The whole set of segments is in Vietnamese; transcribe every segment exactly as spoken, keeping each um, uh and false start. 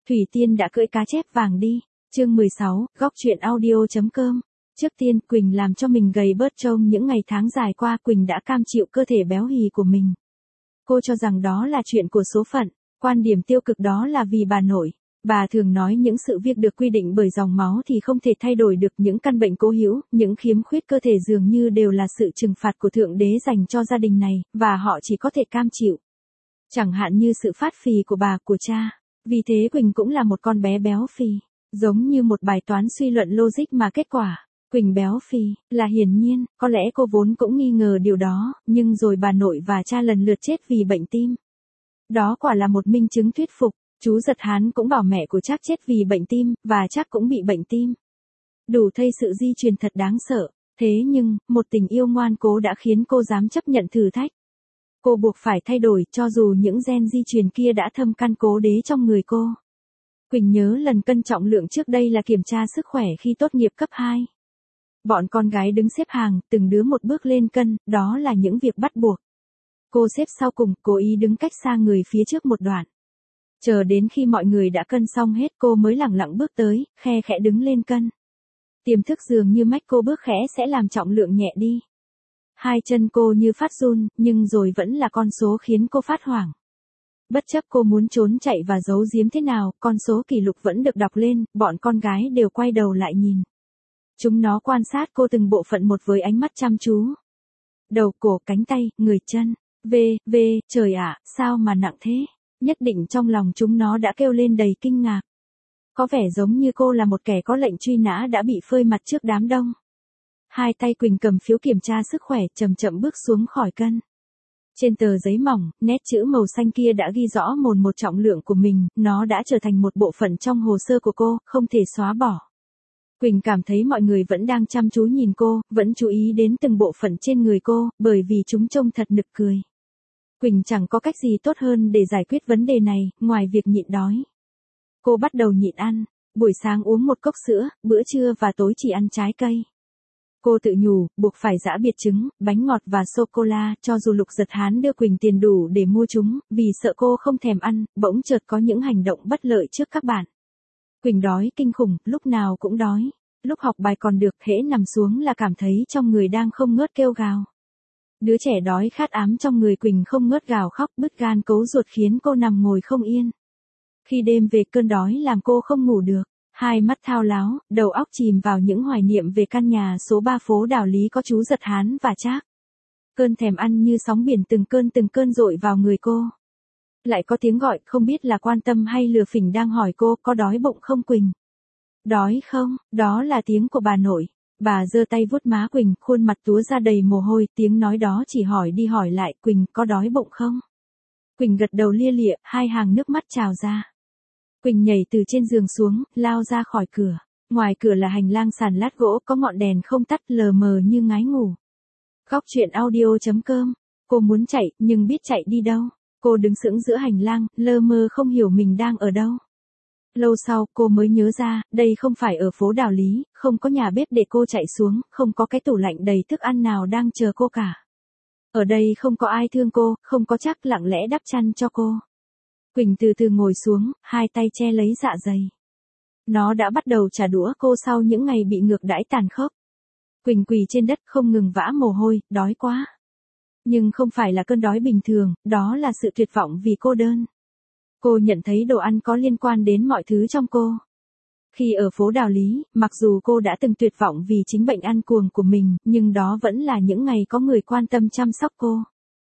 Thủy Tiên đã cưỡi cá chép vàng đi. Chương mười sáu, góc truyện audio chấm com. Trước tiên, Quỳnh làm cho mình gầy bớt trông những ngày tháng dài qua Quỳnh đã cam chịu cơ thể béo hì của mình. Cô cho rằng đó là chuyện của số phận, quan điểm tiêu cực đó là vì bà nội. Bà thường nói những sự việc được quy định bởi dòng máu thì không thể thay đổi được, những căn bệnh cố hữu, những khiếm khuyết cơ thể dường như đều là sự trừng phạt của Thượng Đế dành cho gia đình này, và họ chỉ có thể cam chịu. Chẳng hạn như sự phát phì của bà, của cha. Vì thế Quỳnh cũng là một con bé béo phì, giống như một bài toán suy luận logic mà kết quả, Quỳnh béo phì, là hiển nhiên, có lẽ cô vốn cũng nghi ngờ điều đó, nhưng rồi bà nội và cha lần lượt chết vì bệnh tim. Đó quả là một minh chứng thuyết phục, chú Giật Hán cũng bảo mẹ của Trác chết vì bệnh tim, và Trác cũng bị bệnh tim. Đủ thấy sự di truyền thật đáng sợ, thế nhưng, một tình yêu ngoan cố đã khiến cô dám chấp nhận thử thách. Cô buộc phải thay đổi cho dù những gen di truyền kia đã thâm căn cố đế trong người cô. Quỳnh nhớ lần cân trọng lượng trước đây là kiểm tra sức khỏe khi tốt nghiệp cấp hai. Bọn con gái đứng xếp hàng, từng đứa một bước lên cân, đó là những việc bắt buộc. Cô xếp sau cùng, cố ý đứng cách xa người phía trước một đoạn. Chờ đến khi mọi người đã cân xong hết cô mới lẳng lặng bước tới, khe khẽ đứng lên cân. Tiềm thức dường như mách cô bước khẽ sẽ làm trọng lượng nhẹ đi. Hai chân cô như phát run, nhưng rồi vẫn là con số khiến cô phát hoảng. Bất chấp cô muốn trốn chạy và giấu giếm thế nào, con số kỷ lục vẫn được đọc lên, bọn con gái đều quay đầu lại nhìn. Chúng nó quan sát cô từng bộ phận một với ánh mắt chăm chú. Đầu, cổ, cánh tay, người, chân. Về, về, trời ạ, sao mà nặng thế? Nhất định trong lòng chúng nó đã kêu lên đầy kinh ngạc. Có vẻ giống như cô là một kẻ có lệnh truy nã đã bị phơi mặt trước đám đông. Hai tay Quỳnh cầm phiếu kiểm tra sức khỏe, chậm chậm bước xuống khỏi cân. Trên tờ giấy mỏng, nét chữ màu xanh kia đã ghi rõ mồn một trọng lượng của mình, nó đã trở thành một bộ phận trong hồ sơ của cô, không thể xóa bỏ. Quỳnh cảm thấy mọi người vẫn đang chăm chú nhìn cô, vẫn chú ý đến từng bộ phận trên người cô, bởi vì chúng trông thật nực cười. Quỳnh chẳng có cách gì tốt hơn để giải quyết vấn đề này, ngoài việc nhịn đói. Cô bắt đầu nhịn ăn, buổi sáng uống một cốc sữa, bữa trưa và tối chỉ ăn trái cây. Cô tự nhủ, buộc phải giã biệt trứng, bánh ngọt và sô-cô-la, cho dù Lục Giật Hán đưa Quỳnh tiền đủ để mua chúng, vì sợ cô không thèm ăn, bỗng chợt có những hành động bất lợi trước các bạn. Quỳnh đói kinh khủng, lúc nào cũng đói. Lúc học bài còn được, hễ nằm xuống là cảm thấy trong người đang không ngớt kêu gào. Đứa trẻ đói khát ám trong người Quỳnh không ngớt gào khóc, bứt gan cấu ruột khiến cô nằm ngồi không yên. Khi đêm về cơn đói làm cô không ngủ được. Hai mắt thao láo, đầu óc chìm vào những hoài niệm về căn nhà số ba phố Đào Lý có chú Giật Hán và Trác. Cơn thèm ăn như sóng biển từng cơn từng cơn dội vào người cô. Lại có tiếng gọi, không biết là quan tâm hay lừa phỉnh đang hỏi cô, có đói bụng không Quỳnh? Đói không? Đó là tiếng của bà nội. Bà giơ tay vuốt má Quỳnh, khuôn mặt túa ra đầy mồ hôi, tiếng nói đó chỉ hỏi đi hỏi lại, Quỳnh có đói bụng không? Quỳnh gật đầu lia lịa, hai hàng nước mắt trào ra. Quỳnh nhảy từ trên giường xuống, lao ra khỏi cửa. Ngoài cửa là hành lang sàn lát gỗ, có ngọn đèn không tắt, lờ mờ như ngái ngủ. Góc truyện audio chấm com. Cô muốn chạy, nhưng biết chạy đi đâu. Cô đứng sững giữa hành lang, lơ mơ không hiểu mình đang ở đâu. Lâu sau, cô mới nhớ ra, đây không phải ở phố Đào Lý, không có nhà bếp để cô chạy xuống, không có cái tủ lạnh đầy thức ăn nào đang chờ cô cả. Ở đây không có ai thương cô, không có Trác lặng lẽ đắp chăn cho cô. Quỳnh từ từ ngồi xuống, hai tay che lấy dạ dày. Nó đã bắt đầu trả đũa cô sau những ngày bị ngược đãi tàn khốc. Quỳnh quỳ trên đất không ngừng vã mồ hôi, đói quá. Nhưng không phải là cơn đói bình thường, đó là sự tuyệt vọng vì cô đơn. Cô nhận thấy đồ ăn có liên quan đến mọi thứ trong cô. Khi ở phố Đào Lý, mặc dù cô đã từng tuyệt vọng vì chính bệnh ăn cuồng của mình, nhưng đó vẫn là những ngày có người quan tâm chăm sóc cô.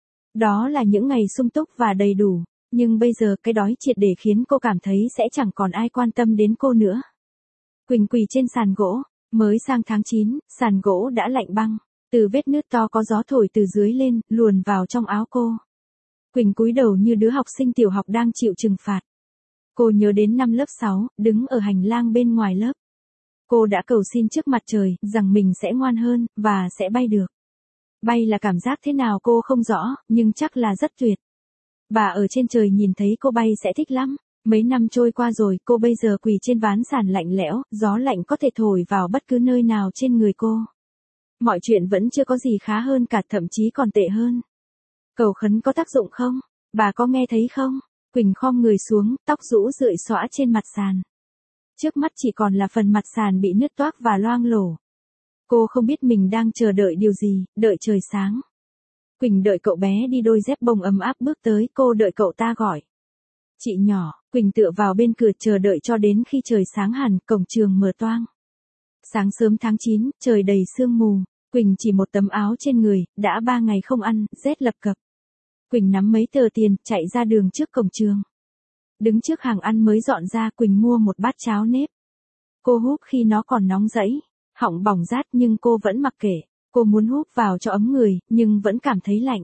Đó là những ngày sung túc và đầy đủ. Nhưng bây giờ cái đói triệt để khiến cô cảm thấy sẽ chẳng còn ai quan tâm đến cô nữa. Quỳnh quỳ trên sàn gỗ, mới sang tháng chín, sàn gỗ đã lạnh băng, từ vết nứt to có gió thổi từ dưới lên, luồn vào trong áo cô. Quỳnh cúi đầu như đứa học sinh tiểu học đang chịu trừng phạt. Cô nhớ đến năm lớp sáu, đứng ở hành lang bên ngoài lớp. Cô đã cầu xin trước mặt trời, rằng mình sẽ ngoan hơn, và sẽ bay được. Bay là cảm giác thế nào cô không rõ, nhưng chắc là rất tuyệt. Bà ở trên trời nhìn thấy cô bay sẽ thích lắm. Mấy năm trôi qua rồi, cô bây giờ quỳ trên ván sàn lạnh lẽo, gió lạnh có thể thổi vào bất cứ nơi nào trên người cô. Mọi chuyện vẫn chưa có gì khá hơn cả, thậm chí còn tệ hơn. Cầu khấn có tác dụng không? Bà có nghe thấy không? Quỳnh khom người xuống, tóc rũ rượi xõa trên mặt sàn. Trước mắt chỉ còn là phần mặt sàn bị nứt toác và loang lổ. Cô không biết mình đang chờ đợi điều gì, đợi trời sáng. Quỳnh đợi cậu bé đi đôi dép bông ấm áp bước tới, cô đợi cậu ta gọi. Chị nhỏ, Quỳnh tựa vào bên cửa chờ đợi cho đến khi trời sáng hẳn, cổng trường mở toang. Sáng sớm tháng chín, trời đầy sương mù, Quỳnh chỉ một tấm áo trên người, đã ba ngày không ăn, rét lập cập. Quỳnh nắm mấy tờ tiền, chạy ra đường trước cổng trường. Đứng trước hàng ăn mới dọn ra, Quỳnh mua một bát cháo nếp. Cô húp khi nó còn nóng rẫy, họng bỏng rát nhưng cô vẫn mặc kệ. Cô muốn húp vào cho ấm người, nhưng vẫn cảm thấy lạnh.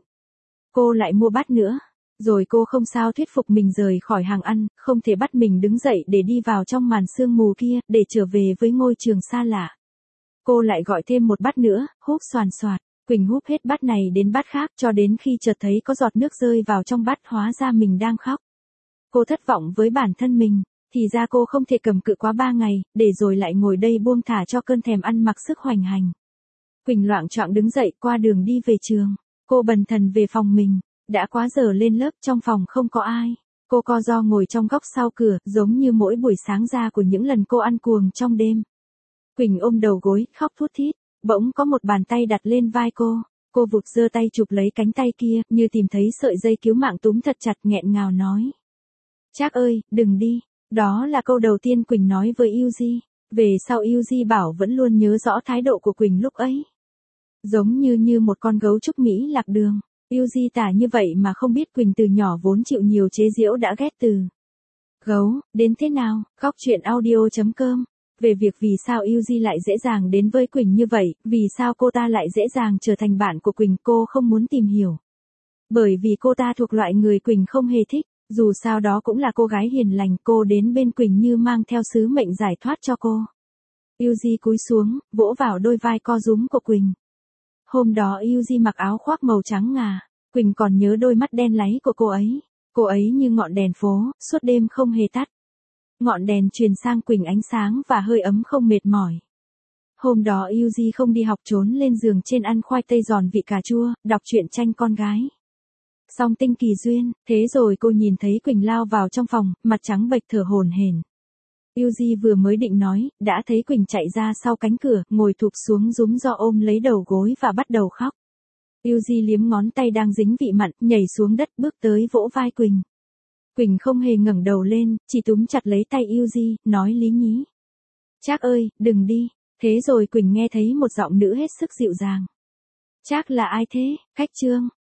Cô lại mua bát nữa. Rồi cô không sao thuyết phục mình rời khỏi hàng ăn, không thể bắt mình đứng dậy để đi vào trong màn sương mù kia, để trở về với ngôi trường xa lạ. Cô lại gọi thêm một bát nữa, húp xoàn xoạt. Quỳnh húp hết bát này đến bát khác cho đến khi chợt thấy có giọt nước rơi vào trong bát, hóa ra mình đang khóc. Cô thất vọng với bản thân mình, thì ra cô không thể cầm cự quá ba ngày, để rồi lại ngồi đây buông thả cho cơn thèm ăn mặc sức hoành hành. Quỳnh loạng choạng đứng dậy qua đường đi về trường. Cô bần thần về phòng mình. Đã quá giờ lên lớp, trong phòng không có ai. Cô co ro ngồi trong góc sau cửa, giống như mỗi buổi sáng ra của những lần cô ăn cuồng trong đêm. Quỳnh ôm đầu gối, khóc thút thít. Bỗng có một bàn tay đặt lên vai cô. Cô vụt giơ tay chụp lấy cánh tay kia, như tìm thấy sợi dây cứu mạng túm thật chặt, nghẹn ngào nói. Trác ơi, đừng đi. Đó là câu đầu tiên Quỳnh nói với Yuji. Về sau Yuji bảo vẫn luôn nhớ rõ thái độ của Quỳnh lúc ấy. Giống như như một con gấu trúc Mỹ lạc đường. Yuji tả như vậy mà không biết Quỳnh từ nhỏ vốn chịu nhiều chế giễu đã ghét từ gấu, đến thế nào, góc chuyện audio chấm com. Về việc vì sao Yuji lại dễ dàng đến với Quỳnh như vậy, vì sao cô ta lại dễ dàng trở thành bạn của Quỳnh, cô không muốn tìm hiểu. Bởi vì cô ta thuộc loại người Quỳnh không hề thích, dù sao đó cũng là cô gái hiền lành, cô đến bên Quỳnh như mang theo sứ mệnh giải thoát cho cô. Yuji cúi xuống, vỗ vào đôi vai co rúm của Quỳnh. Hôm đó Yuji mặc áo khoác màu trắng ngà, Quỳnh còn nhớ đôi mắt đen láy của cô ấy. Cô ấy như ngọn đèn phố, suốt đêm không hề tắt. Ngọn đèn truyền sang Quỳnh ánh sáng và hơi ấm không mệt mỏi. Hôm đó Yuji không đi học, trốn lên giường trên ăn khoai tây giòn vị cà chua, đọc truyện tranh con gái. Song tinh kỳ duyên, thế rồi cô nhìn thấy Quỳnh lao vào trong phòng, mặt trắng bệch thở hổn hển. Yuji vừa mới định nói, đã thấy Quỳnh chạy ra sau cánh cửa, ngồi thụp xuống rúm do ôm lấy đầu gối và bắt đầu khóc. Yuji liếm ngón tay đang dính vị mặn, nhảy xuống đất bước tới vỗ vai Quỳnh. Quỳnh không hề ngẩng đầu lên, chỉ túm chặt lấy tay Yuji, nói lý nhí. Trác ơi, đừng đi. Thế rồi Quỳnh nghe thấy một giọng nữ hết sức dịu dàng. Trác là ai thế, khách Trương?